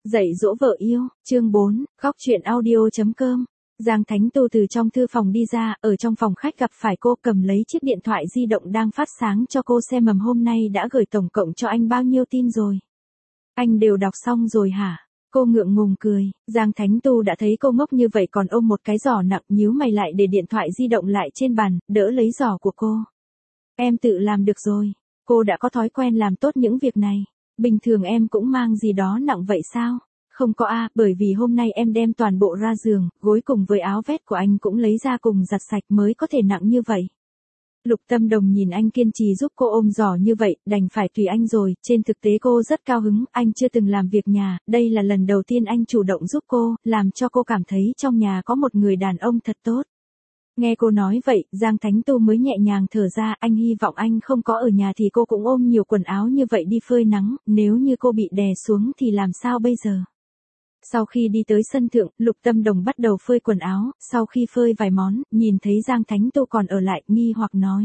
Dạy dỗ vợ yêu, chương 4, góc chuyện audio.com. Giang Thánh Tu từ trong thư phòng đi ra, ở trong phòng khách gặp phải cô, cầm lấy chiếc điện thoại di động đang phát sáng cho cô xem. Hôm nay đã gửi tổng cộng cho anh bao nhiêu tin rồi? Anh đều đọc xong rồi hả? Cô ngượng ngùng cười. Giang Thánh Tu đã thấy cô ngốc như vậy còn ôm một cái giỏ nặng, nhíu mày lại để điện thoại di động lại trên bàn, đỡ lấy giỏ của cô. Em tự làm được rồi. Cô đã có thói quen làm tốt những việc này. Bình thường em cũng mang gì đó nặng vậy sao? Không có bởi vì hôm nay em đem toàn bộ ra giường, gối cùng với áo vest của anh cũng lấy ra cùng giặt sạch mới có thể nặng như vậy. Lục Tâm Đồng nhìn anh kiên trì giúp cô ôm giỏ như vậy, đành phải tùy anh rồi. Trên thực tế cô rất cao hứng, anh chưa từng làm việc nhà, đây là lần đầu tiên anh chủ động giúp cô, làm cho cô cảm thấy trong nhà có một người đàn ông thật tốt. Nghe cô nói vậy, Giang Thánh Tu mới nhẹ nhàng thở ra. Anh hy vọng anh không có ở nhà thì cô cũng ôm nhiều quần áo như vậy đi phơi nắng, nếu như cô bị đè xuống thì làm sao bây giờ? Sau khi đi tới sân thượng, Lục Tâm Đồng bắt đầu phơi quần áo, sau khi phơi vài món, nhìn thấy Giang Thánh Tu còn ở lại, nghi hoặc nói.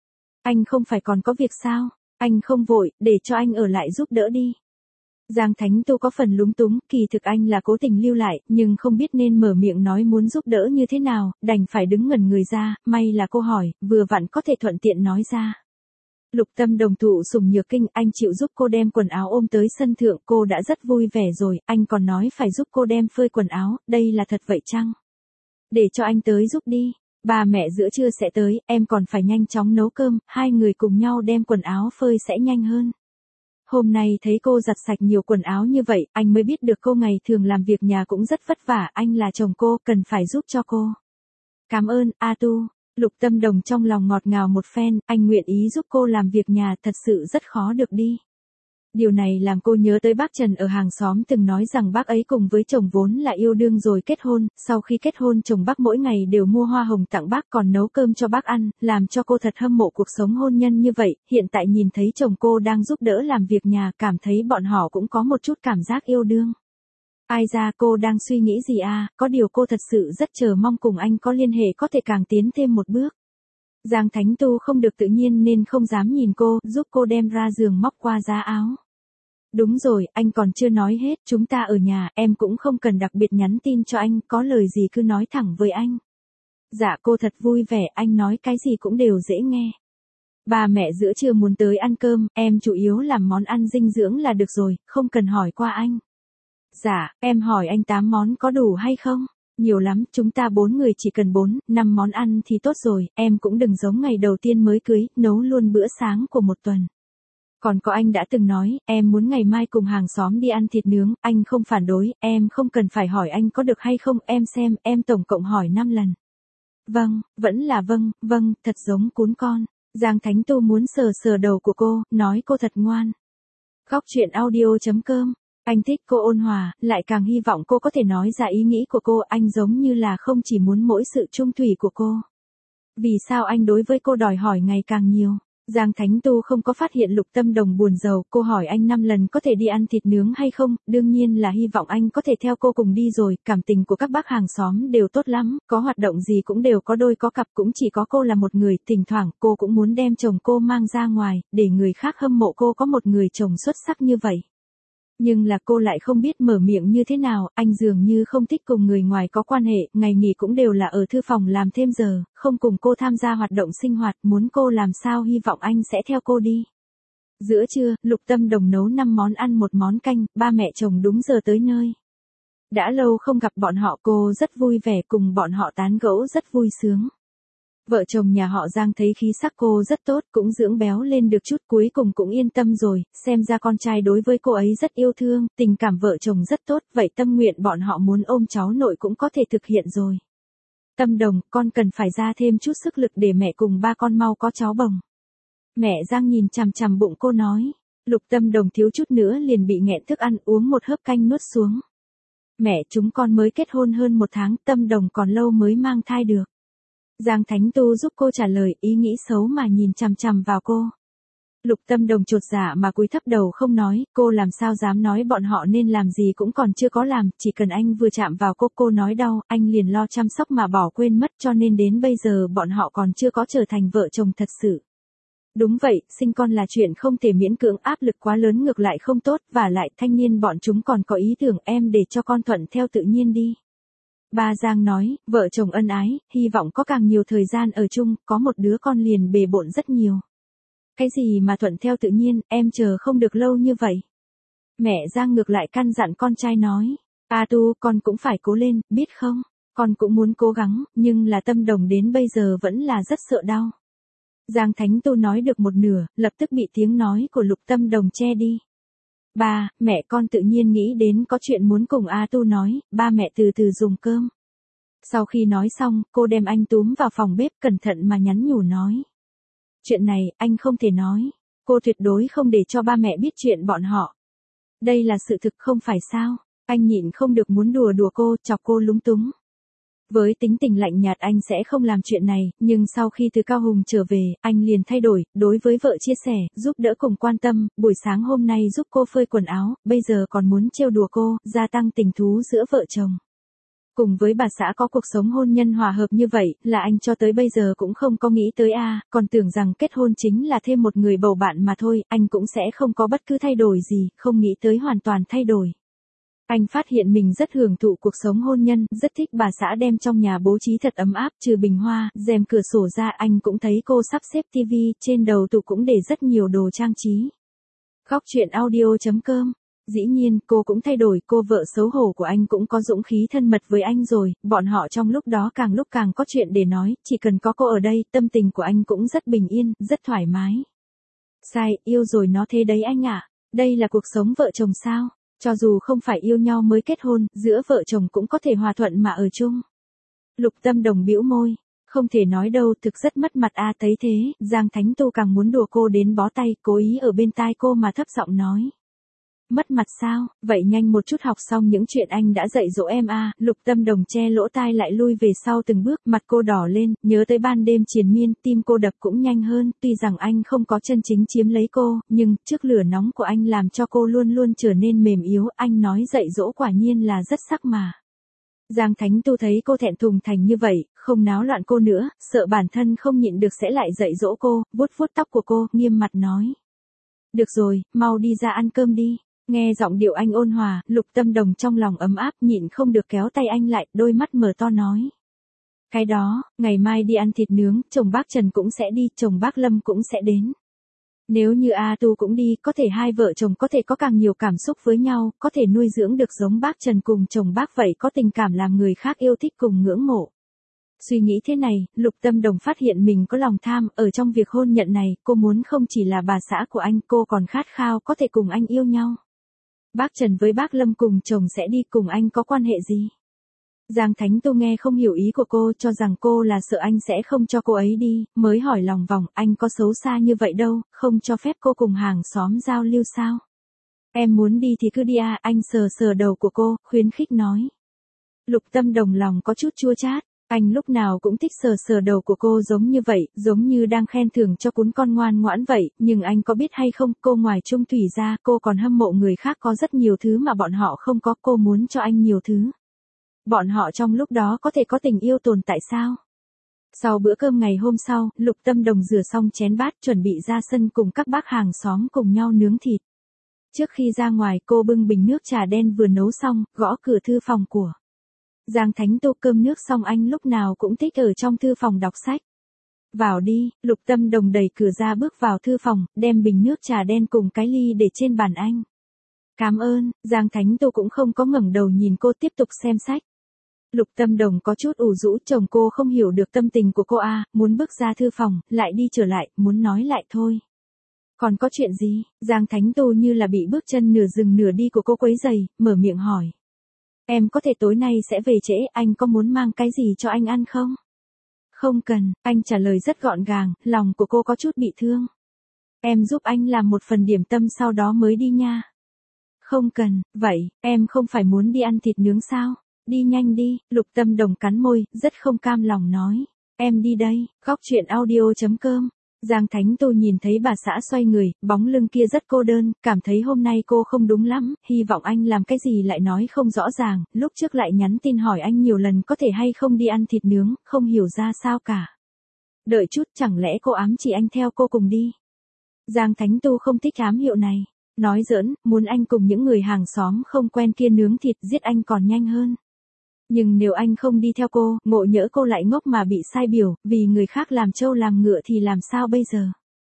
Anh không phải còn có việc sao? Anh không vội, để cho anh ở lại giúp đỡ đi. Giang Thánh Tu có phần lúng túng, kỳ thực anh là cố tình lưu lại, nhưng không biết nên mở miệng nói muốn giúp đỡ như thế nào, đành phải đứng ngẩn người ra. May là cô hỏi, vừa vặn có thể thuận tiện nói ra. Lục Tâm Đồng thụ sủng nhược kinh, anh chịu giúp cô đem quần áo ôm tới sân thượng, cô đã rất vui vẻ rồi, anh còn nói phải giúp cô đem phơi quần áo, đây là thật vậy chăng? Để cho anh tới giúp đi, ba mẹ giữa trưa sẽ tới, em còn phải nhanh chóng nấu cơm, hai người cùng nhau đem quần áo phơi sẽ nhanh hơn. Hôm nay thấy cô giặt sạch nhiều quần áo như vậy, anh mới biết được cô ngày thường làm việc nhà cũng rất vất vả, anh là chồng cô, cần phải giúp cho cô. Cảm ơn, A Tu. Lục Tâm Đồng trong lòng ngọt ngào một phen, anh nguyện ý giúp cô làm việc nhà, thật sự rất khó được đi. Điều này làm cô nhớ tới bác Trần ở hàng xóm từng nói rằng bác ấy cùng với chồng vốn là yêu đương rồi kết hôn, sau khi kết hôn chồng bác mỗi ngày đều mua hoa hồng tặng bác còn nấu cơm cho bác ăn, làm cho cô thật hâm mộ cuộc sống hôn nhân như vậy. Hiện tại nhìn thấy chồng cô đang giúp đỡ làm việc nhà, cảm thấy bọn họ cũng có một chút cảm giác yêu đương. Ai ra, cô đang suy nghĩ gì có điều cô thật sự rất chờ mong cùng anh có liên hệ có thể càng tiến thêm một bước. Giang Thánh Tu không được tự nhiên nên không dám nhìn cô, giúp cô đem ra giường móc qua giá áo. Đúng rồi, anh còn chưa nói hết, chúng ta ở nhà, em cũng không cần đặc biệt nhắn tin cho anh, có lời gì cứ nói thẳng với anh. Dạ cô thật vui vẻ, anh nói cái gì cũng đều dễ nghe. Ba mẹ giữa trưa muốn tới ăn cơm, em chủ yếu làm món ăn dinh dưỡng là được rồi, không cần hỏi qua anh. Dạ, em hỏi anh 8 món có đủ hay không? Nhiều lắm, chúng ta 4 người chỉ cần 4, 5 món ăn thì tốt rồi, em cũng đừng giống ngày đầu tiên mới cưới, nấu luôn bữa sáng của một tuần. Còn có anh đã từng nói, em muốn ngày mai cùng hàng xóm đi ăn thịt nướng, anh không phản đối, em không cần phải hỏi anh có được hay không, em xem, em tổng cộng hỏi 5 lần. Vâng, vẫn là vâng, thật giống cún con. Giang Thánh Tu muốn sờ sờ đầu của cô, nói cô thật ngoan. Góc chuyện audio.com. Anh thích cô ôn hòa, lại càng hy vọng cô có thể nói ra ý nghĩ của cô, anh giống như là không chỉ muốn mỗi sự chung thủy của cô. Vì sao anh đối với cô đòi hỏi ngày càng nhiều? Giang Thánh Tu không có phát hiện Lục Tâm Đồng buồn rầu, cô hỏi anh 5 lần có thể đi ăn thịt nướng hay không, đương nhiên là hy vọng anh có thể theo cô cùng đi rồi, cảm tình của các bác hàng xóm đều tốt lắm, có hoạt động gì cũng đều có đôi có cặp, cũng chỉ có cô là một người, thỉnh thoảng cô cũng muốn đem chồng cô mang ra ngoài, để người khác hâm mộ cô có một người chồng xuất sắc như vậy. Nhưng là cô lại không biết mở miệng như thế nào, anh dường như không thích cùng người ngoài có quan hệ, ngày nghỉ cũng đều là ở thư phòng làm thêm giờ, không cùng cô tham gia hoạt động sinh hoạt, muốn cô làm sao hy vọng anh sẽ theo cô đi. Giữa trưa, Lục Tâm Đồng nấu 5 món ăn 1 món canh, ba mẹ chồng đúng giờ tới nơi. Đã lâu không gặp bọn họ, cô rất vui vẻ cùng bọn họ tán gẫu rất vui sướng. Vợ chồng nhà họ Giang thấy khí sắc cô rất tốt, cũng dưỡng béo lên được chút, cuối cùng cũng yên tâm rồi, xem ra con trai đối với cô ấy rất yêu thương, tình cảm vợ chồng rất tốt, vậy tâm nguyện bọn họ muốn ôm cháu nội cũng có thể thực hiện rồi. Tâm Đồng, con cần phải ra thêm chút sức lực để mẹ cùng ba con mau có cháu bồng. Mẹ Giang nhìn chằm chằm bụng cô nói. Lục Tâm Đồng thiếu chút nữa liền bị nghẹn thức ăn, uống một hớp canh nuốt xuống. Mẹ, chúng con mới kết hôn hơn 1 tháng, Tâm Đồng còn lâu mới mang thai được. Giang Thánh Tu giúp cô trả lời, ý nghĩ xấu mà nhìn chằm chằm vào cô. Lục Tâm Đồng chột dạ mà cúi thấp đầu không nói, cô làm sao dám nói bọn họ nên làm gì cũng còn chưa có làm, chỉ cần anh vừa chạm vào cô nói đau, anh liền lo chăm sóc mà bỏ quên mất, cho nên đến bây giờ bọn họ còn chưa có trở thành vợ chồng thật sự. Đúng vậy, sinh con là chuyện không thể miễn cưỡng, áp lực quá lớn ngược lại không tốt, và lại thanh niên bọn chúng còn có ý tưởng em để cho con thuận theo tự nhiên đi. Ba Giang nói, vợ chồng ân ái, hy vọng có càng nhiều thời gian ở chung, có một đứa con liền bề bộn rất nhiều. Cái gì mà thuận theo tự nhiên, em chờ không được lâu như vậy. Mẹ Giang ngược lại căn dặn con trai nói, A Tu, con cũng phải cố lên, biết không? Con cũng muốn cố gắng, nhưng là Tâm Đồng đến bây giờ vẫn là rất sợ đau. Giang Thánh Tu nói được một nửa, lập tức bị tiếng nói của Lục Tâm Đồng che đi. Ba, mẹ con tự nhiên nghĩ đến có chuyện muốn cùng A Tu nói, ba mẹ từ từ dùng cơm. Sau khi nói xong, cô đem anh túm vào phòng bếp cẩn thận mà nhắn nhủ nói. Chuyện này, anh không thể nói. Cô tuyệt đối không để cho ba mẹ biết chuyện bọn họ. Đây là sự thực không phải sao. Anh nhịn không được muốn đùa đùa cô, chọc cô lúng túng. Với tính tình lạnh nhạt anh sẽ không làm chuyện này, nhưng sau khi từ Cao Hùng trở về, anh liền thay đổi, đối với vợ chia sẻ, giúp đỡ cùng quan tâm, buổi sáng hôm nay giúp cô phơi quần áo, bây giờ còn muốn trêu đùa cô, gia tăng tình thú giữa vợ chồng. Cùng với bà xã có cuộc sống hôn nhân hòa hợp như vậy, là anh cho tới bây giờ cũng không có nghĩ tới còn tưởng rằng kết hôn chính là thêm một người bầu bạn mà thôi, anh cũng sẽ không có bất cứ thay đổi gì, không nghĩ tới hoàn toàn thay đổi. Anh phát hiện mình rất hưởng thụ cuộc sống hôn nhân, rất thích bà xã đem trong nhà bố trí thật ấm áp, trừ bình hoa, rèm cửa sổ ra anh cũng thấy cô sắp xếp tivi, trên đầu tủ cũng để rất nhiều đồ trang trí. Góc truyện audio.com. Dĩ nhiên, cô cũng thay đổi, cô vợ xấu hổ của anh cũng có dũng khí thân mật với anh rồi, bọn họ trong lúc đó càng lúc càng có chuyện để nói, chỉ cần có cô ở đây, tâm tình của anh cũng rất bình yên, rất thoải mái. Sai, yêu rồi nó thế đấy anh ạ. Đây là cuộc sống vợ chồng sao? Cho dù không phải yêu nhau mới kết hôn, giữa vợ chồng cũng có thể hòa thuận mà ở chung. Lục Tâm Đồng bĩu môi. Không thể nói đâu, thực rất mất mặt thấy thế, Giang Thánh Tu càng muốn đùa cô đến bó tay, cố ý ở bên tai cô mà thấp giọng nói. Mất mặt sao, vậy nhanh một chút học xong những chuyện anh đã dạy dỗ em Lục Tâm Đồng che lỗ tai lại lui về sau từng bước, mặt cô đỏ lên, nhớ tới ban đêm triền miên, tim cô đập cũng nhanh hơn, tuy rằng anh không có chân chính chiếm lấy cô, nhưng, trước lửa nóng của anh làm cho cô luôn luôn trở nên mềm yếu, anh nói dạy dỗ quả nhiên là rất sắc mà. Giang Thánh Tu thấy cô thẹn thùng thành như vậy, không náo loạn cô nữa, sợ bản thân không nhịn được sẽ lại dạy dỗ cô, vuốt vuốt tóc của cô, nghiêm mặt nói. Được rồi, mau đi ra ăn cơm đi. Nghe giọng điệu anh ôn hòa, Lục Tâm Đồng trong lòng ấm áp, nhịn không được kéo tay anh lại, đôi mắt mở to nói. Cái đó, ngày mai đi ăn thịt nướng, chồng bác Trần cũng sẽ đi, chồng bác Lâm cũng sẽ đến. Nếu như A Tu cũng đi, có thể hai vợ chồng có thể có càng nhiều cảm xúc với nhau, có thể nuôi dưỡng được giống bác Trần cùng chồng bác vậy, có tình cảm làm người khác yêu thích cùng ngưỡng mộ. Suy nghĩ thế này, Lục Tâm Đồng phát hiện mình có lòng tham, ở trong việc hôn nhận này, cô muốn không chỉ là bà xã của anh, cô còn khát khao có thể cùng anh yêu nhau. Bác Trần với bác Lâm cùng chồng sẽ đi, cùng anh có quan hệ gì? Giang Thánh Tu nghe không hiểu ý của cô, cho rằng cô là sợ anh sẽ không cho cô ấy đi, mới hỏi lòng vòng, anh có xấu xa như vậy đâu, không cho phép cô cùng hàng xóm giao lưu sao? Em muốn đi thì cứ đi anh sờ sờ đầu của cô, khuyến khích nói. Lục Tâm Đồng lòng có chút chua chát. Anh lúc nào cũng thích sờ sờ đầu của cô giống như vậy, giống như đang khen thưởng cho cún con ngoan ngoãn vậy, nhưng anh có biết hay không, cô ngoài Trung Thủy ra, cô còn hâm mộ người khác có rất nhiều thứ mà bọn họ không có, cô muốn cho anh nhiều thứ. Bọn họ trong lúc đó có thể có tình yêu tồn tại sao? Sau bữa cơm ngày hôm sau, Lục Tâm Đồng rửa xong chén bát chuẩn bị ra sân cùng các bác hàng xóm cùng nhau nướng thịt. Trước khi ra ngoài cô bưng bình nước trà đen vừa nấu xong, gõ cửa thư phòng của. Giang Thánh Tu cơm nước xong anh lúc nào cũng thích ở trong thư phòng đọc sách. Vào đi, Lục Tâm Đồng đẩy cửa ra bước vào thư phòng, đem bình nước trà đen cùng cái ly để trên bàn anh. Cảm ơn, Giang Thánh Tu cũng không có ngẩng đầu nhìn cô tiếp tục xem sách. Lục Tâm Đồng có chút ủ rũ, chồng cô không hiểu được tâm tình của cô muốn bước ra thư phòng, lại đi trở lại, muốn nói lại thôi. Còn có chuyện gì? Giang Thánh Tu như là bị bước chân nửa dừng nửa đi của cô quấy rầy, mở miệng hỏi. Em có thể tối nay sẽ về trễ, anh có muốn mang cái gì cho anh ăn không? Không cần, anh trả lời rất gọn gàng, lòng của cô có chút bị thương. Em giúp anh làm một phần điểm tâm sau đó mới đi nha. Không cần, vậy, em không phải muốn đi ăn thịt nướng sao? Đi nhanh đi, Lục Tâm Đồng cắn môi, rất không cam lòng nói. Em đi đây, góc truyện audio.com. Giang Thánh Tu nhìn thấy bà xã xoay người, bóng lưng kia rất cô đơn, cảm thấy hôm nay cô không đúng lắm, hy vọng anh làm cái gì lại nói không rõ ràng, lúc trước lại nhắn tin hỏi anh nhiều lần có thể hay không đi ăn thịt nướng, không hiểu ra sao cả. Đợi chút, chẳng lẽ cô ám chỉ anh theo cô cùng đi? Giang Thánh Tu không thích ám hiệu này. Nói giỡn, muốn anh cùng những người hàng xóm không quen kia nướng thịt giết anh còn nhanh hơn. Nhưng nếu anh không đi theo cô, ngộ nhỡ cô lại ngốc mà bị sai biểu, vì người khác làm trâu làm ngựa thì làm sao bây giờ?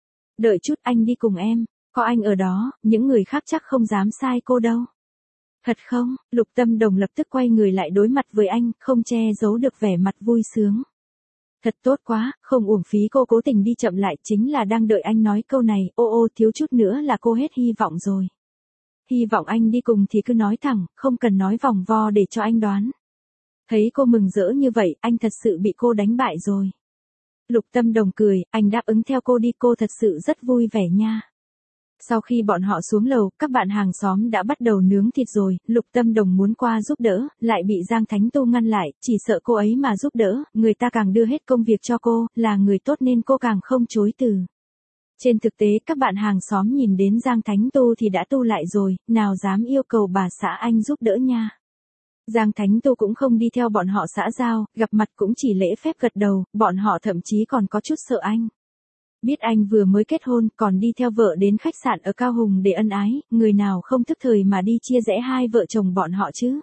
Đợi chút anh đi cùng em, có anh ở đó, những người khác chắc không dám sai cô đâu. Thật không? Lục Tâm Đồng lập tức quay người lại đối mặt với anh, không che giấu được vẻ mặt vui sướng. Thật tốt quá, không uổng phí cô cố tình đi chậm lại, chính là đang đợi anh nói câu này, ô thiếu chút nữa là cô hết hy vọng rồi. Hy vọng anh đi cùng thì cứ nói thẳng, không cần nói vòng vo để cho anh đoán. Thấy cô mừng rỡ như vậy, anh thật sự bị cô đánh bại rồi. Lục Tâm Đồng cười, anh đáp ứng theo cô đi, cô thật sự rất vui vẻ nha. Sau khi bọn họ xuống lầu, các bạn hàng xóm đã bắt đầu nướng thịt rồi, Lục Tâm Đồng muốn qua giúp đỡ, lại bị Giang Thánh Tu ngăn lại, chỉ sợ cô ấy mà giúp đỡ, người ta càng đưa hết công việc cho cô, là người tốt nên cô càng không chối từ. Trên thực tế các bạn hàng xóm nhìn đến Giang Thánh Tu thì đã tu lại rồi, nào dám yêu cầu bà xã anh giúp đỡ nha. Giang Thánh Tu cũng không đi theo bọn họ xã giao, gặp mặt cũng chỉ lễ phép gật đầu, bọn họ thậm chí còn có chút sợ anh. Biết anh vừa mới kết hôn, còn đi theo vợ đến khách sạn ở Cao Hùng để ân ái, người nào không thức thời mà đi chia rẽ hai vợ chồng bọn họ chứ.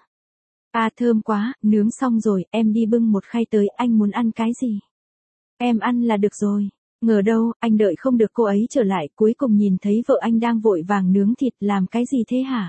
À thơm quá, nướng xong rồi, em đi bưng một khay tới, anh muốn ăn cái gì? Em ăn là được rồi. Ngờ đâu, anh đợi không được cô ấy trở lại, cuối cùng nhìn thấy vợ anh đang vội vàng nướng thịt, làm cái gì thế hả?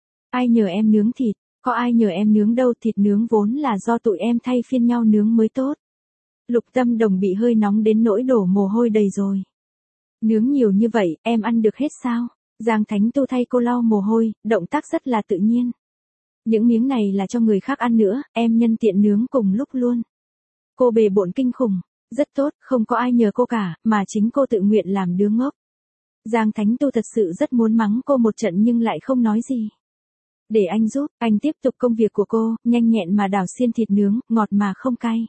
Ai nhờ em nướng thịt? Có ai nhờ em nướng đâu, thịt nướng vốn là do tụi em thay phiên nhau nướng mới tốt. Lục Tâm Đồng bị hơi nóng đến nỗi đổ mồ hôi đầy rồi. Nướng nhiều như vậy, em ăn được hết sao? Giang Thánh Tu thay cô lau mồ hôi, động tác rất là tự nhiên. Những miếng này là cho người khác ăn nữa, em nhân tiện nướng cùng lúc luôn. Cô bề bộn kinh khủng, rất tốt, không có ai nhờ cô cả, mà chính cô tự nguyện làm đứa ngốc. Giang Thánh Tu thật sự rất muốn mắng cô một trận nhưng lại không nói gì. Để anh giúp, anh tiếp tục công việc của cô, nhanh nhẹn mà đảo xiên thịt nướng, ngọt mà không cay.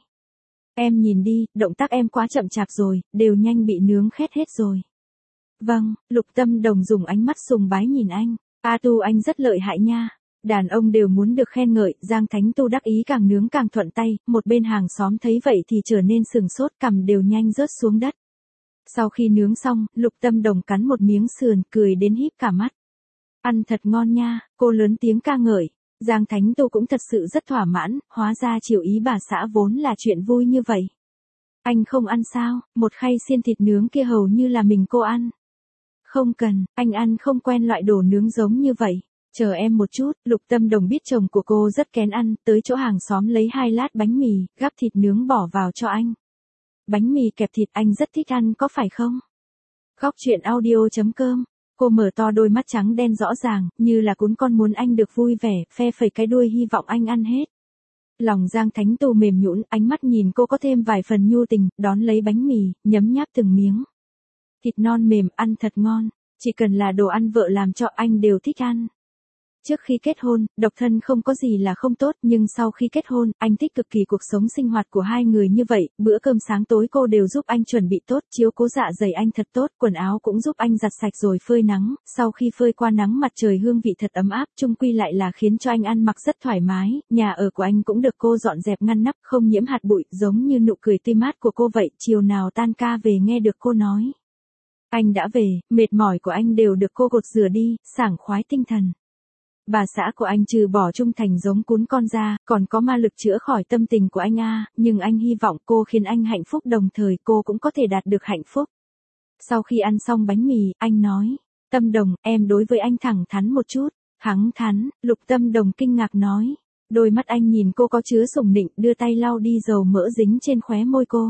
Em nhìn đi, động tác em quá chậm chạp rồi, đều nhanh bị nướng khét hết rồi. Vâng, Lục Tâm Đồng dùng ánh mắt sùng bái nhìn anh. A Tu anh rất lợi hại nha. Đàn ông đều muốn được khen ngợi, Giang Thánh Tu đắc ý càng nướng càng thuận tay, một bên hàng xóm thấy vậy thì trở nên sừng sốt, cằm đều nhanh rớt xuống đất. Sau khi nướng xong, Lục Tâm Đồng cắn một miếng sườn, cười đến híp cả mắt. Ăn thật ngon nha, cô lớn tiếng ca ngợi. Giang Thánh Tu cũng thật sự rất thỏa mãn, hóa ra chiều ý bà xã vốn là chuyện vui như vậy. Anh không ăn sao, một khay xiên thịt nướng kia hầu như là mình cô ăn. Không cần, anh ăn không quen loại đồ nướng giống như vậy. Chờ em một chút, Lục Tâm Đồng biết chồng của cô rất kén ăn, tới chỗ hàng xóm lấy 2 lát bánh mì, gắp thịt nướng bỏ vào cho anh. Bánh mì kẹp thịt anh rất thích ăn có phải không? Góc chuyện audio.com. Cô mở to đôi mắt trắng đen rõ ràng, như là cún con muốn anh được vui vẻ, phe phẩy cái đuôi hy vọng anh ăn hết. Lòng Giang Thánh Tu mềm nhũn, ánh mắt nhìn cô có thêm vài phần nhu tình, đón lấy bánh mì, nhấm nháp từng miếng. Thịt non mềm, ăn thật ngon, chỉ cần là đồ ăn vợ làm cho anh đều thích ăn. Trước khi kết hôn, độc thân không có gì là không tốt, nhưng sau khi kết hôn, anh thích cực kỳ cuộc sống sinh hoạt của hai người như vậy, bữa cơm sáng tối cô đều giúp anh chuẩn bị tốt, chiếu cố dạ dày anh thật tốt, quần áo cũng giúp anh giặt sạch rồi phơi nắng, sau khi phơi qua nắng mặt trời hương vị thật ấm áp, chung quy lại là khiến cho anh ăn mặc rất thoải mái, nhà ở của anh cũng được cô dọn dẹp ngăn nắp, không nhiễm hạt bụi, giống như nụ cười tươi mát của cô vậy, chiều nào tan ca về nghe được cô nói. Anh đã về, mệt mỏi của anh đều được cô gột rửa đi, sảng khoái tinh thần. Bà xã của anh trừ bỏ trung thành giống cún con ra, còn có ma lực chữa khỏi tâm tình của anh nhưng anh hy vọng cô khiến anh hạnh phúc đồng thời cô cũng có thể đạt được hạnh phúc. Sau khi ăn xong bánh mì, anh nói, Tâm Đồng, em đối với anh thẳng thắn một chút. Thẳng thắn, Lục Tâm Đồng kinh ngạc nói. Đôi mắt anh nhìn cô có chứa sủng nịnh, đưa tay lau đi dầu mỡ dính trên khóe môi cô.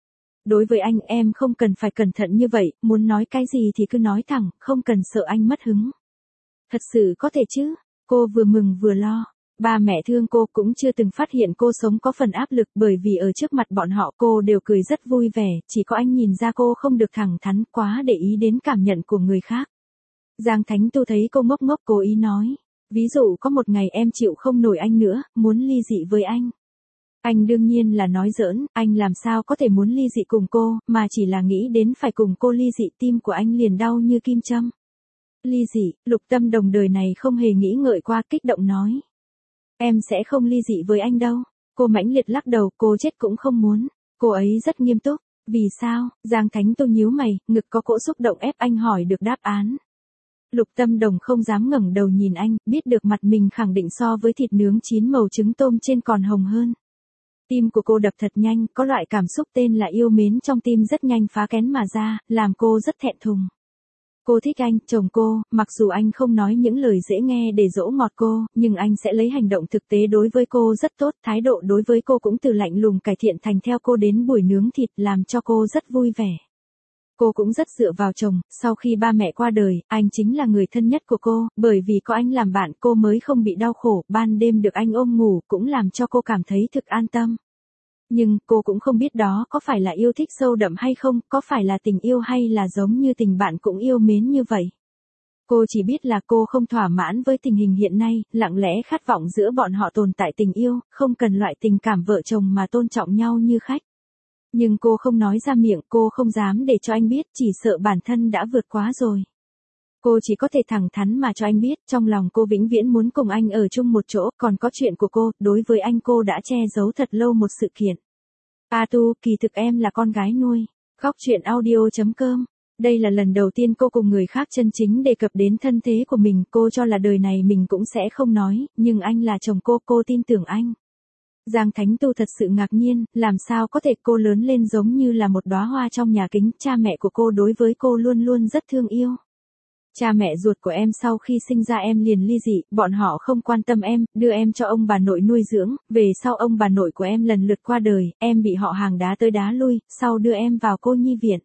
Đối với anh em không cần phải cẩn thận như vậy, muốn nói cái gì thì cứ nói thẳng, không cần sợ anh mất hứng. Thật sự có thể chứ? Cô vừa mừng vừa lo. Ba mẹ thương cô cũng chưa từng phát hiện cô sống có phần áp lực bởi vì ở trước mặt bọn họ cô đều cười rất vui vẻ, chỉ có anh nhìn ra cô không được thẳng thắn quá để ý đến cảm nhận của người khác. Giang Thánh Tu thấy cô ngốc ngốc cố ý nói. Ví dụ có một ngày em chịu không nổi anh nữa, muốn ly dị với anh. Anh đương nhiên là nói giỡn, anh làm sao có thể muốn ly dị cùng cô, mà chỉ là nghĩ đến phải cùng cô ly dị tim của anh liền đau như kim châm. Ly dị, Lục Tâm Đồng đời này không hề nghĩ ngợi qua kích động nói. Em sẽ không ly dị với anh đâu. Cô mãnh liệt lắc đầu, cô chết cũng không muốn. Cô ấy rất nghiêm túc. Vì sao? Giang Thánh Tô nhíu mày, ngực có cỗ xúc động ép anh hỏi được đáp án. Lục Tâm Đồng không dám ngẩng đầu nhìn anh, biết được mặt mình khẳng định so với thịt nướng chín màu trứng tôm trên còn hồng hơn. Tim của cô đập thật nhanh, có loại cảm xúc tên là yêu mến trong tim rất nhanh phá kén mà ra, làm cô rất thẹn thùng. Cô thích anh, chồng cô, mặc dù anh không nói những lời dễ nghe để dỗ ngọt cô, nhưng anh sẽ lấy hành động thực tế đối với cô rất tốt, thái độ đối với cô cũng từ lạnh lùng cải thiện thành theo cô đến buổi nướng thịt làm cho cô rất vui vẻ. Cô cũng rất dựa vào chồng, sau khi ba mẹ qua đời, anh chính là người thân nhất của cô, bởi vì có anh làm bạn cô mới không bị đau khổ, ban đêm được anh ôm ngủ cũng làm cho cô cảm thấy thực an tâm. Nhưng cô cũng không biết đó có phải là yêu thích sâu đậm hay không, có phải là tình yêu hay là giống như tình bạn cũng yêu mến như vậy. Cô chỉ biết là cô không thỏa mãn với tình hình hiện nay, lặng lẽ khát vọng giữa bọn họ tồn tại tình yêu, không cần loại tình cảm vợ chồng mà tôn trọng nhau như khách. Nhưng cô không nói ra miệng, cô không dám để cho anh biết, chỉ sợ bản thân đã vượt quá rồi. Cô chỉ có thể thẳng thắn mà cho anh biết, trong lòng cô vĩnh viễn muốn cùng anh ở chung một chỗ, còn có chuyện của cô, đối với anh cô đã che giấu thật lâu một sự kiện. A Tu, kỳ thực em là con gái nuôi. Góc truyện audio.com. Đây là lần đầu tiên cô cùng người khác chân chính đề cập đến thân thế của mình, cô cho là đời này mình cũng sẽ không nói, nhưng anh là chồng cô tin tưởng anh. Giang Thánh Tu thật sự ngạc nhiên, làm sao có thể cô lớn lên giống như là một đóa hoa trong nhà kính, cha mẹ của cô đối với cô luôn luôn rất thương yêu. Cha mẹ ruột của em sau khi sinh ra em liền ly dị, bọn họ không quan tâm em, đưa em cho ông bà nội nuôi dưỡng, về sau ông bà nội của em lần lượt qua đời, em bị họ hàng đá tới đá lui, sau đưa em vào cô nhi viện.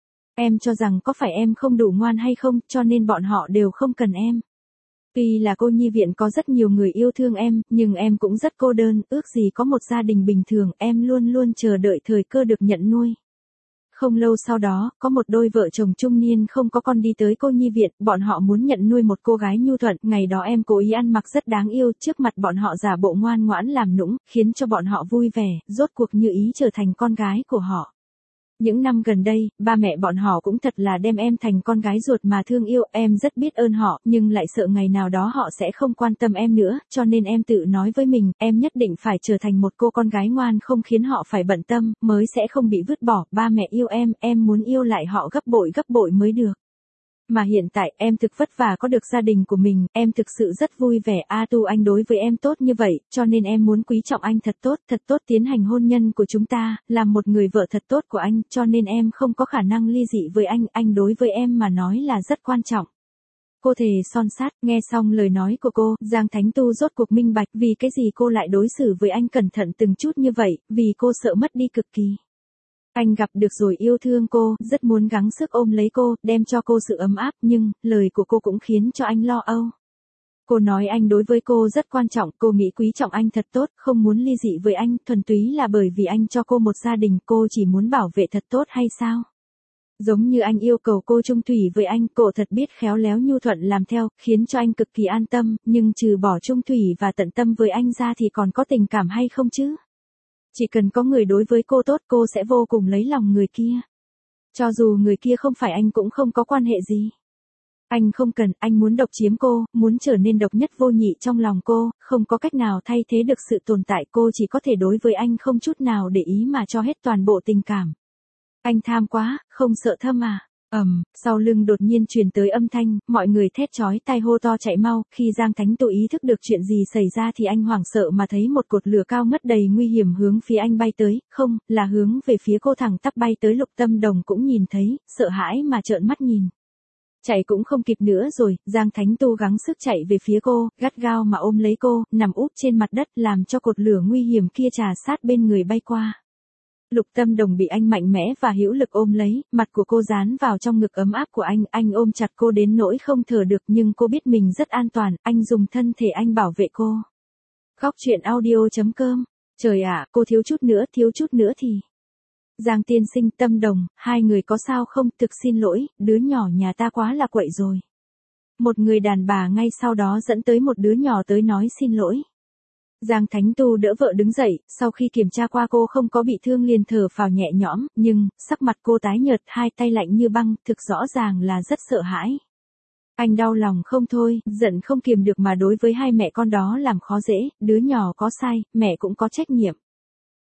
Em cho rằng có phải em không đủ ngoan hay không, cho nên bọn họ đều không cần em. Tuy là cô nhi viện có rất nhiều người yêu thương em, nhưng em cũng rất cô đơn, ước gì có một gia đình bình thường, em luôn luôn chờ đợi thời cơ được nhận nuôi. Không lâu sau đó, có một đôi vợ chồng trung niên không có con đi tới cô nhi viện, bọn họ muốn nhận nuôi một cô gái nhu thuận, ngày đó em cố ý ăn mặc rất đáng yêu, trước mặt bọn họ giả bộ ngoan ngoãn làm nũng, khiến cho bọn họ vui vẻ, rốt cuộc như ý trở thành con gái của họ. Những năm gần đây, ba mẹ bọn họ cũng thật là đem em thành con gái ruột mà thương yêu, em rất biết ơn họ, nhưng lại sợ ngày nào đó họ sẽ không quan tâm em nữa, cho nên em tự nói với mình, em nhất định phải trở thành một cô con gái ngoan không khiến họ phải bận tâm, mới sẽ không bị vứt bỏ, ba mẹ yêu em muốn yêu lại họ gấp bội mới được. Mà hiện tại em thực vất vả có được gia đình của mình, em thực sự rất vui vẻ. A Tu, anh đối với em tốt như vậy, cho nên em muốn quý trọng anh thật tốt tiến hành hôn nhân của chúng ta, làm một người vợ thật tốt của anh, cho nên em không có khả năng ly dị với anh đối với em mà nói là rất quan trọng. Cô thề son sắt, nghe xong lời nói của cô, Giang Thánh Tu rốt cuộc minh bạch vì cái gì cô lại đối xử với anh cẩn thận từng chút như vậy, vì cô sợ mất đi cực kỳ. Anh gặp được rồi yêu thương cô, rất muốn gắng sức ôm lấy cô, đem cho cô sự ấm áp, nhưng, lời của cô cũng khiến cho anh lo âu. Cô nói anh đối với cô rất quan trọng, cô nghĩ quý trọng anh thật tốt, không muốn ly dị với anh, thuần túy là bởi vì anh cho cô một gia đình, cô chỉ muốn bảo vệ thật tốt hay sao? Giống như anh yêu cầu cô chung thủy với anh, cô thật biết khéo léo nhu thuận làm theo, khiến cho anh cực kỳ an tâm, nhưng trừ bỏ chung thủy và tận tâm với anh ra thì còn có tình cảm hay không chứ? Chỉ cần có người đối với cô tốt, cô sẽ vô cùng lấy lòng người kia. Cho dù người kia không phải anh cũng không có quan hệ gì. Anh không cần, anh muốn độc chiếm cô, muốn trở nên độc nhất vô nhị trong lòng cô, không có cách nào thay thế được sự tồn tại, cô chỉ có thể đối với anh không chút nào để ý mà cho hết toàn bộ tình cảm. Anh tham quá, không sợ thâm à? Sau lưng đột nhiên truyền tới âm thanh, mọi người thét chói tai hô to chạy mau, khi Giang Thánh Tu ý thức được chuyện gì xảy ra thì anh hoảng sợ mà thấy một cột lửa cao ngất đầy nguy hiểm hướng phía anh bay tới, không, là hướng về phía cô thẳng tắp bay tới. Lục Tâm Đồng cũng nhìn thấy, sợ hãi mà trợn mắt nhìn. Chạy cũng không kịp nữa rồi, Giang Thánh Tu gắng sức chạy về phía cô, gắt gao mà ôm lấy cô, nằm úp trên mặt đất làm cho cột lửa nguy hiểm kia trà sát bên người bay qua. Lục Tâm Đồng bị anh mạnh mẽ và hữu lực ôm lấy, mặt của cô dán vào trong ngực ấm áp của anh ôm chặt cô đến nỗi không thở được nhưng cô biết mình rất an toàn, anh dùng thân thể anh bảo vệ cô. Góc truyện audio.com. Trời ạ, cô thiếu chút nữa thì. Giang tiên sinh, Tâm Đồng, hai người có sao không, thực xin lỗi, đứa nhỏ nhà ta quá là quậy rồi. Một người đàn bà ngay sau đó dẫn tới một đứa nhỏ tới nói xin lỗi. Giang Thánh Tu đỡ vợ đứng dậy, sau khi kiểm tra qua cô không có bị thương liền thở phào nhẹ nhõm, nhưng, sắc mặt cô tái nhợt, hai tay lạnh như băng, thực rõ ràng là rất sợ hãi. Anh đau lòng không thôi, giận không kiềm được mà đối với hai mẹ con đó làm khó dễ, đứa nhỏ có sai, mẹ cũng có trách nhiệm.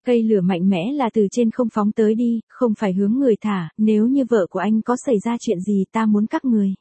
Cây lửa mạnh mẽ là từ trên không phóng tới đi, không phải hướng người thả, nếu như vợ của anh có xảy ra chuyện gì ta muốn các người.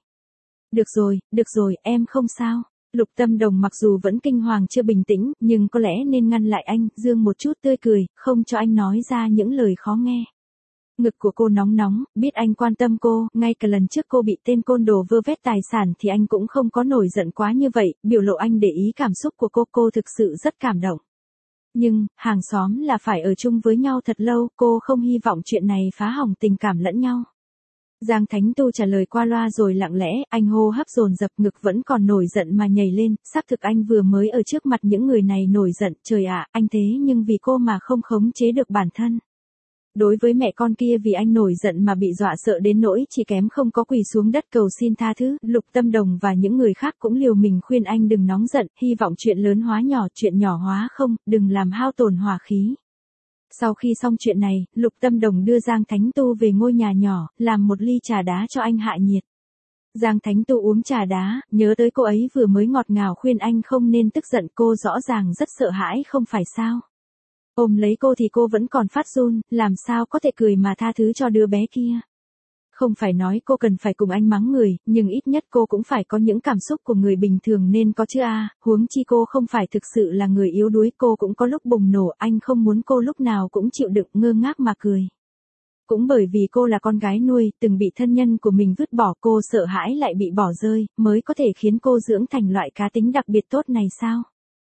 Được rồi, em không sao. Lục Tâm Đồng mặc dù vẫn kinh hoàng chưa bình tĩnh, nhưng có lẽ nên ngăn lại anh, dương một chút tươi cười, không cho anh nói ra những lời khó nghe. Ngực của cô nóng nóng, biết anh quan tâm cô, ngay cả lần trước cô bị tên côn đồ vơ vét tài sản thì anh cũng không có nổi giận quá như vậy, biểu lộ anh để ý cảm xúc của cô thực sự rất cảm động. Nhưng, hàng xóm là phải ở chung với nhau thật lâu, cô không hy vọng chuyện này phá hỏng tình cảm lẫn nhau. Giang Thánh Tu trả lời qua loa rồi lặng lẽ, anh hô hấp dồn dập, ngực vẫn còn nổi giận mà nhảy lên, xác thực anh vừa mới ở trước mặt những người này nổi giận, trời ạ, anh thế nhưng vì cô mà không khống chế được bản thân. Đối với mẹ con kia vì anh nổi giận mà bị dọa sợ đến nỗi chỉ kém không có quỳ xuống đất cầu xin tha thứ, Lục Tâm Đồng và những người khác cũng liều mình khuyên anh đừng nóng giận, hy vọng chuyện lớn hóa nhỏ, chuyện nhỏ hóa không, đừng làm hao tổn hòa khí. Sau khi xong chuyện này, Lục Tâm Đồng đưa Giang Thánh Tu về ngôi nhà nhỏ, làm một ly trà đá cho anh hạ nhiệt. Giang Thánh Tu uống trà đá, nhớ tới cô ấy vừa mới ngọt ngào khuyên anh không nên tức giận, cô rõ ràng rất sợ hãi không phải sao. Ôm lấy cô thì cô vẫn còn phát run, làm sao có thể cười mà tha thứ cho đứa bé kia. Không phải nói cô cần phải cùng anh mắng người, nhưng ít nhất cô cũng phải có những cảm xúc của người bình thường nên có chứ huống chi cô không phải thực sự là người yếu đuối, cô cũng có lúc bùng nổ, anh không muốn cô lúc nào cũng chịu đựng ngơ ngác mà cười. Cũng bởi vì cô là con gái nuôi, từng bị thân nhân của mình vứt bỏ, cô sợ hãi lại bị bỏ rơi, mới có thể khiến cô dưỡng thành loại cá tính đặc biệt tốt này sao?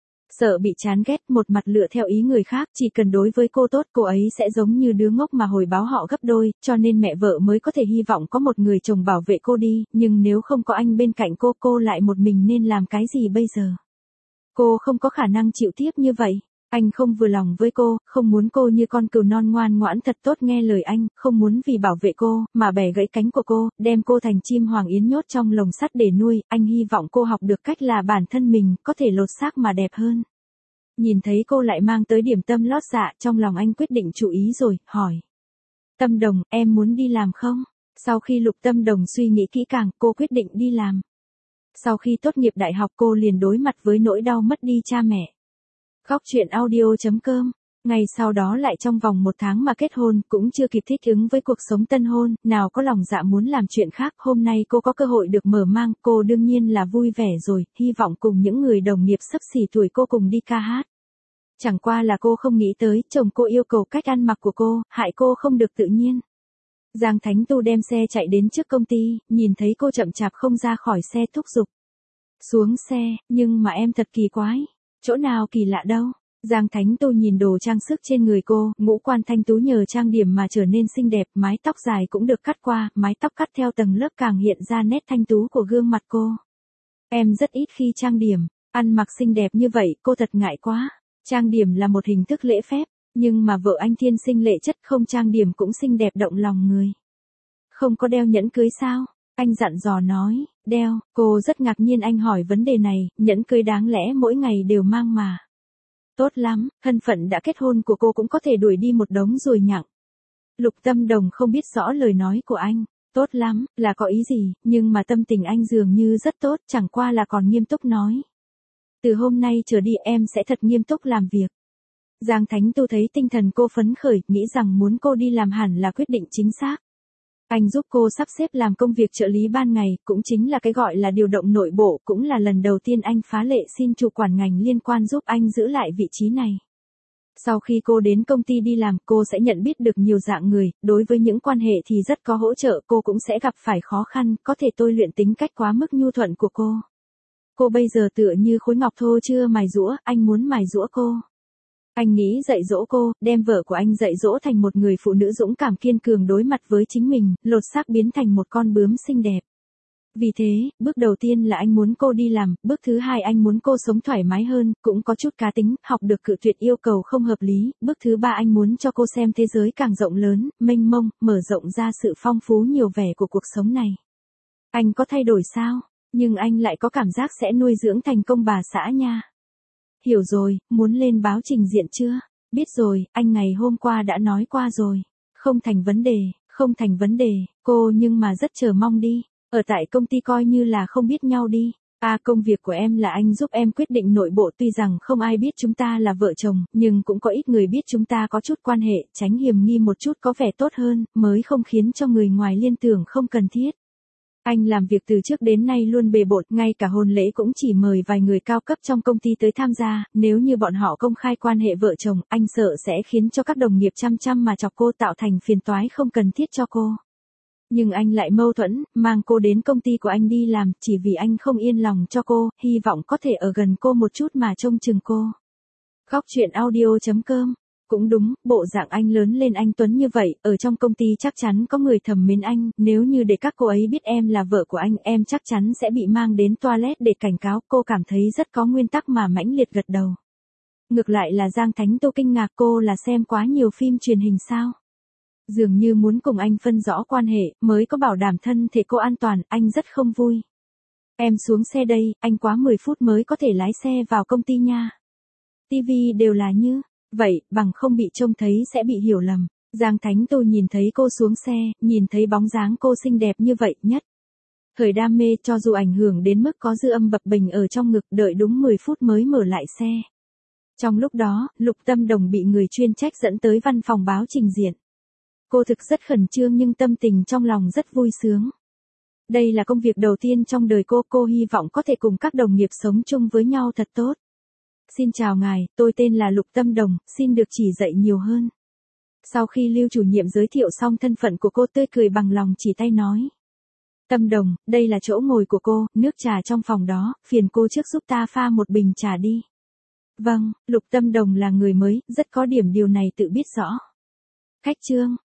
Sợ bị chán ghét, một mặt lựa theo ý người khác, chỉ cần đối với cô tốt cô ấy sẽ giống như đứa ngốc mà hồi báo họ gấp đôi, cho nên mẹ vợ mới có thể hy vọng có một người chồng bảo vệ cô đi, nhưng nếu không có anh bên cạnh cô lại một mình nên làm cái gì bây giờ? Cô không có khả năng chịu tiếp như vậy. Anh không vừa lòng với cô, không muốn cô như con cừu non ngoan ngoãn thật tốt nghe lời anh, không muốn vì bảo vệ cô, mà bẻ gãy cánh của cô, đem cô thành chim hoàng yến nhốt trong lồng sắt để nuôi, anh hy vọng cô học được cách là bản thân mình, có thể lột xác mà đẹp hơn. Nhìn thấy cô lại mang tới điểm tâm lót dạ, trong lòng anh quyết định chú ý rồi, hỏi. Tâm Đồng, em muốn đi làm không? Sau khi Lục Tâm Đồng suy nghĩ kỹ càng, cô quyết định đi làm. Sau khi tốt nghiệp đại học cô liền đối mặt với nỗi đau mất đi cha mẹ. Góc truyện audio.com. Ngày sau đó lại trong vòng 1 tháng mà kết hôn, cũng chưa kịp thích ứng với cuộc sống tân hôn, nào có lòng dạ muốn làm chuyện khác, hôm nay cô có cơ hội được mở mang, cô đương nhiên là vui vẻ rồi, hy vọng cùng những người đồng nghiệp xấp xỉ tuổi cô cùng đi ca hát. Chẳng qua là cô không nghĩ tới, chồng cô yêu cầu cách ăn mặc của cô, hại cô không được tự nhiên. Giang Thánh Tu đem xe chạy đến trước công ty, nhìn thấy cô chậm chạp không ra khỏi xe thúc giục. Xuống xe, nhưng mà em thật kỳ quái. Chỗ nào kỳ lạ đâu. Giang Thánh Tu nhìn đồ trang sức trên người cô, ngũ quan thanh tú nhờ trang điểm mà trở nên xinh đẹp, mái tóc dài cũng được cắt qua, mái tóc cắt theo tầng lớp càng hiện ra nét thanh tú của gương mặt cô. Em rất ít khi trang điểm, ăn mặc xinh đẹp như vậy, cô thật ngại quá. Trang điểm là một hình thức lễ phép, nhưng mà vợ anh thiên sinh lệ chất không trang điểm cũng xinh đẹp động lòng người. Không có đeo nhẫn cưới sao? Anh dặn dò nói, đeo, cô rất ngạc nhiên anh hỏi vấn đề này, nhẫn cưới đáng lẽ mỗi ngày đều mang mà. Tốt lắm, thân phận đã kết hôn của cô cũng có thể đuổi đi một đống ruồi nhặng. Lục Tâm Đồng không biết rõ lời nói của anh, tốt lắm, là có ý gì, nhưng mà tâm tình anh dường như rất tốt, chẳng qua là còn nghiêm túc nói. Từ hôm nay trở đi em sẽ thật nghiêm túc làm việc. Giang Thánh Tu thấy tinh thần cô phấn khởi, nghĩ rằng muốn cô đi làm hẳn là quyết định chính xác. Anh giúp cô sắp xếp làm công việc trợ lý ban ngày, cũng chính là cái gọi là điều động nội bộ, cũng là lần đầu tiên anh phá lệ xin chủ quản ngành liên quan giúp anh giữ lại vị trí này. Sau khi cô đến công ty đi làm, cô sẽ nhận biết được nhiều dạng người, đối với những quan hệ thì rất có hỗ trợ, cô cũng sẽ gặp phải khó khăn, có thể tôi luyện tính cách quá mức nhu thuận của cô. Cô bây giờ tựa như khối ngọc thô chưa mài giũa, anh muốn mài giũa cô. Anh nghĩ dạy dỗ cô, đem vợ của anh dạy dỗ thành một người phụ nữ dũng cảm kiên cường đối mặt với chính mình, lột xác biến thành một con bướm xinh đẹp. Vì thế, bước đầu tiên là anh muốn cô đi làm, bước thứ hai anh muốn cô sống thoải mái hơn, cũng có chút cá tính, học được cự tuyệt yêu cầu không hợp lý, bước thứ ba anh muốn cho cô xem thế giới càng rộng lớn, mênh mông, mở rộng ra sự phong phú nhiều vẻ của cuộc sống này. Anh có thay đổi sao? Nhưng anh lại có cảm giác sẽ nuôi dưỡng thành công bà xã nha. Hiểu rồi, muốn lên báo trình diện chưa? Biết rồi, anh ngày hôm qua đã nói qua rồi. Không thành vấn đề, cô nhưng mà rất chờ mong đi. Ở tại công ty coi như là không biết nhau đi. Công việc của em là anh giúp em quyết định nội bộ, tuy rằng không ai biết chúng ta là vợ chồng, nhưng cũng có ít người biết chúng ta có chút quan hệ, tránh hiềm nghi một chút có vẻ tốt hơn, mới không khiến cho người ngoài liên tưởng không cần thiết. Anh làm việc từ trước đến nay luôn bề bộn, ngay cả hôn lễ cũng chỉ mời vài người cao cấp trong công ty tới tham gia, nếu như bọn họ công khai quan hệ vợ chồng, anh sợ sẽ khiến cho các đồng nghiệp chăm mà chọc cô, tạo thành phiền toái không cần thiết cho cô. Nhưng anh lại mâu thuẫn, mang cô đến công ty của anh đi làm, chỉ vì anh không yên lòng cho cô, hy vọng có thể ở gần cô một chút mà trông chừng cô. Khóc chuyện audio.com. Cũng đúng, bộ dạng anh lớn lên anh tuấn như vậy, ở trong công ty chắc chắn có người thầm mến anh, nếu như để các cô ấy biết em là vợ của anh, em chắc chắn sẽ bị mang đến toilet để cảnh cáo, cô cảm thấy rất có nguyên tắc mà mãnh liệt gật đầu. Ngược lại là Giang Thánh Tô kinh ngạc, cô là xem quá nhiều phim truyền hình sao? Dường như muốn cùng anh phân rõ quan hệ, mới có bảo đảm thân thể cô an toàn, anh rất không vui. Em xuống xe đây, anh quá 10 phút mới có thể lái xe vào công ty nha. TV đều là như vậy, bằng không bị trông thấy sẽ bị hiểu lầm. Giang Thánh Tô nhìn thấy cô xuống xe, nhìn thấy bóng dáng cô xinh đẹp như vậy, nhất thời đam mê, cho dù ảnh hưởng đến mức có dư âm bập bềnh ở trong ngực, đợi đúng 10 phút mới mở lại xe. Trong lúc đó, Lục Tâm Đồng bị người chuyên trách dẫn tới văn phòng báo trình diện. Cô thực rất khẩn trương nhưng tâm tình trong lòng rất vui sướng. Đây là công việc đầu tiên trong đời cô hy vọng có thể cùng các đồng nghiệp sống chung với nhau thật tốt. Xin chào ngài, tôi tên là Lục Tâm Đồng, xin được chỉ dạy nhiều hơn. Sau khi Lưu chủ nhiệm giới thiệu xong thân phận của cô, tươi cười bằng lòng chỉ tay nói. Tâm Đồng, đây là chỗ ngồi của cô, nước trà trong phòng đó, phiền cô trước giúp ta pha một bình trà đi. Vâng, Lục Tâm Đồng là người mới, rất có điểm điều này tự biết rõ. Khách trương.